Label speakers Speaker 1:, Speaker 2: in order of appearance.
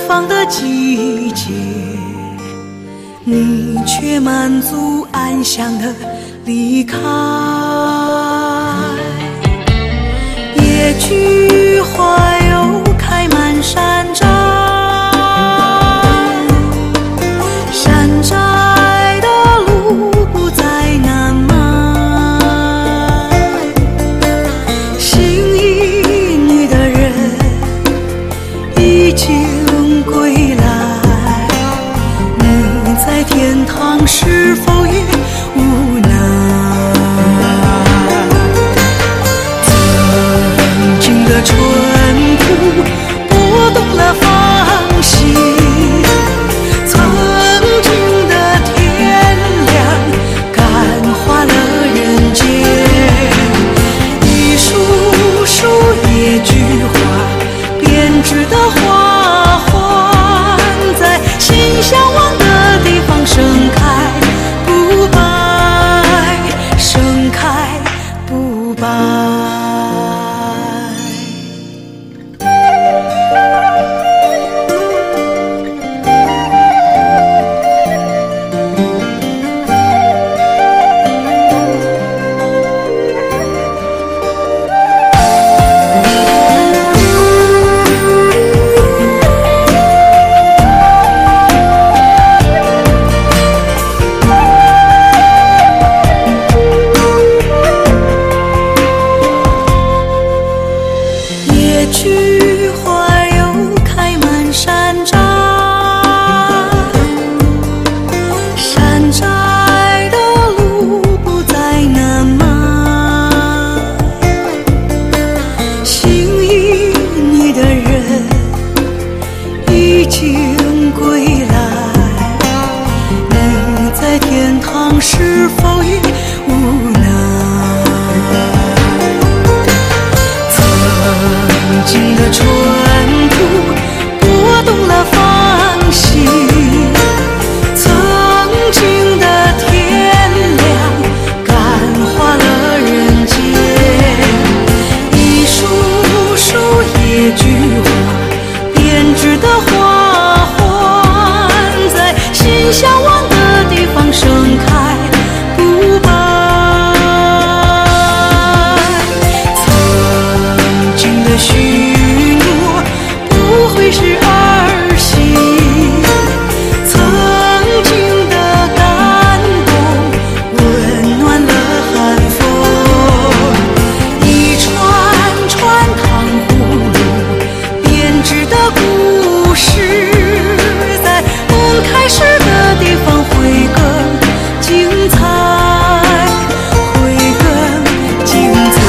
Speaker 1: 方的季节，你却满足安详地离开。野菊花又开满山寨，山寨的路不再难迈。心仪你的人已经归来，你在天堂是否也无奈？曾经的春土拨动了芳心，曾经的天亮感化了人间。一束束野菊花编织的花环，在心向往的地方盛开不败，盛开不败。野菊花又开满山寨，山寨的路不再难迈。心仪你的人已经归来，你在天堂是否也无奈？曾经的春土拨动了芳心，曾经的天亮感化了人间。一束束野菊花编织的花环，在心向往的地方盛开不败。曾经的许诺不会是儿戏，曾经的感动温暖了寒风。一串串糖葫芦编织的故事，在梦开始的地方会更精彩，会更精彩。